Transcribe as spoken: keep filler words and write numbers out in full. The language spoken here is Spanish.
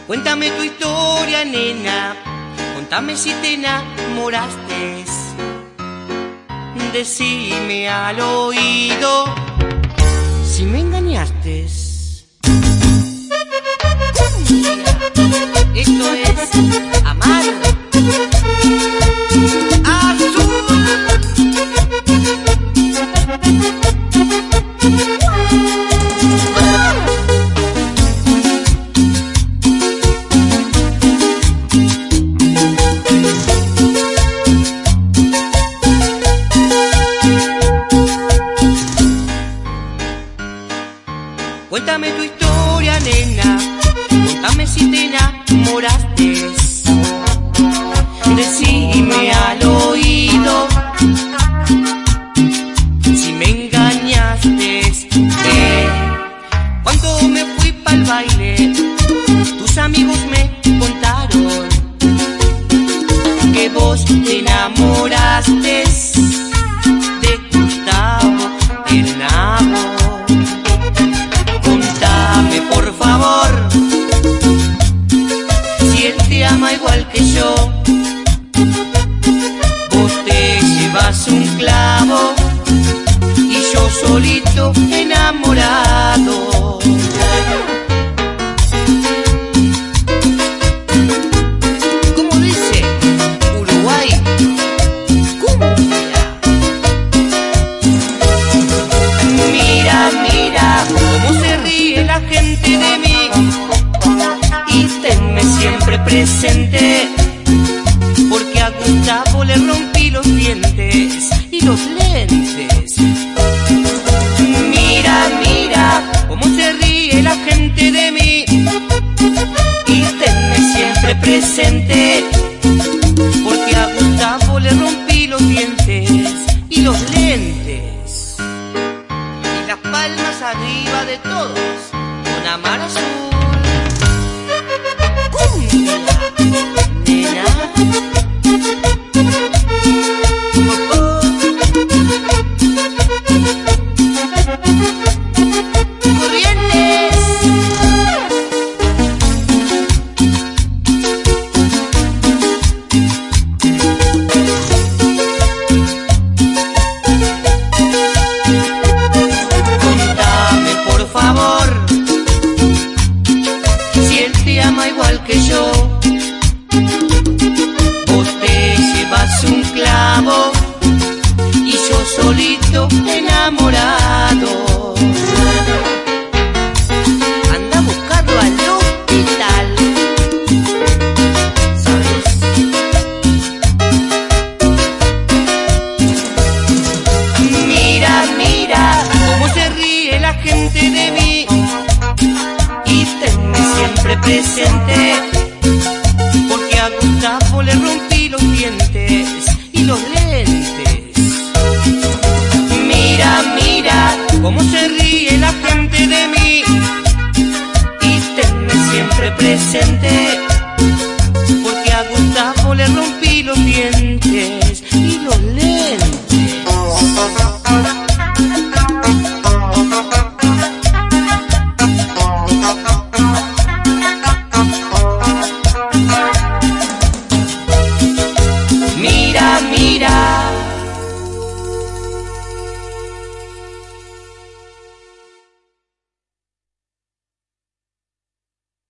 Cuéntame tu historia, nena, contame si te enamoraste. Decime al oído si me engañaste. Esto es amar. Cuéntame tu historia, nena, contame si te enamoraste. Decime al oído si me engañaste. Eh, cuando me fui pa'l baile, tus amigos me contaron que vos te enamoraste de Gustavo el Nabo. Por favor, si él te ama igual que yo, vos te llevas un clavo y yo solito enamorado. ¿Cómo dice? Uruguay, cumbia. Mira, mira cómo se ríe la gente de mí, y tenme siempre presente, porque a Gustavo le rompí los dientes y los lentes. Mira, mira cómo se ríe la gente de mí, y tenme siempre presente, porque a Gustavo le rompí los dientes y los lentes. Y las palmas arriba de todos, con Amar Azul. Cumbia, nena. Oh, oh. Corrientes. Contame por favor si él te ama igual que yo, vos te llevas un clavo y yo solito enamorado. Anda a buscarlo al hospital, ¿sabes? Mira, mira cómo se ríe la gente de mí, y tenme siempre presente,